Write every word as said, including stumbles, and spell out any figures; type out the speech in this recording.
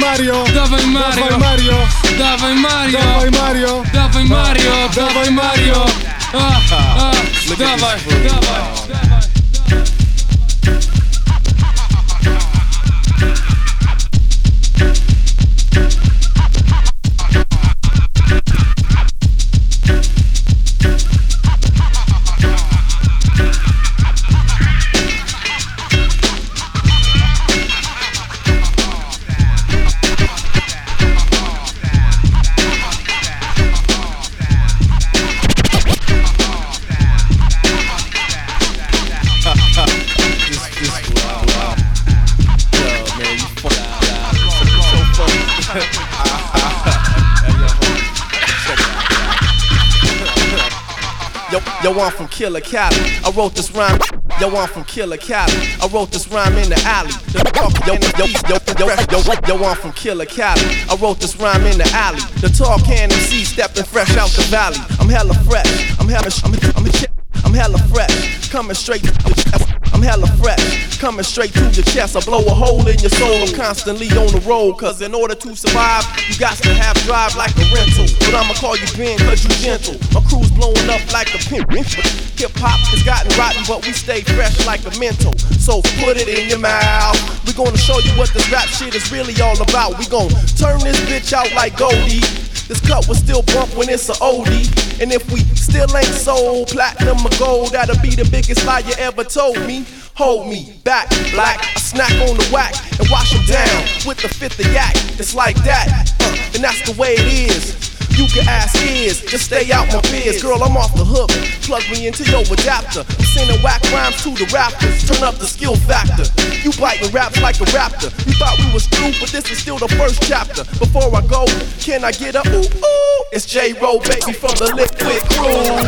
Mario, dawaj Mario, dawaj Mario, dawaj Mario, dawaj Mario, dawaj Mario, dawaj Mario, ah, ah, dawaj, dawaj, dawaj. Yo, yo, I'm from Killer Cali. I wrote this rhyme. Yo, I'm from Killer Cali. I wrote this rhyme in the alley. Yo, yo, yo, yo, yo, yo, I'm from Killer Cali. I wrote this rhyme in the alley. The tall can M C stepping fresh out the valley. I'm hella fresh. I'm hella, I'm, I'm, I'm hella fresh. Coming straight. I'm hella fresh, coming straight to your chest. I blow a hole in your soul. I'm constantly on the road, cause in order to survive, you got to have drive like a rental. But I'ma call you Ben, cause you gentle. My crew's blowing up like a pimp. Hip hop has gotten rotten, but we stay fresh like a mental. So put it in your mouth. We gonna show you what this rap shit is really all about. We gon' turn this bitch out like Goldie. This cut will still bump when it's a oldie. And if we still ain't sold platinum or gold, that'll be the biggest lie you ever told me. Hold me back, black. I snack on the whack and wash them down with the fifth of yak. It's like that, uh, and that's the way it is. You can ask is, just stay out my biz. Girl, I'm off the hook, plug me into your adapter. I'm sending whack rhymes to the rappers, turn up the skill factor. You biting raps like a raptor. You thought we was through, but this is still the first chapter. Before I go, can I get a ooh ooh? It's J-Ro, baby, from the Liquid Crew.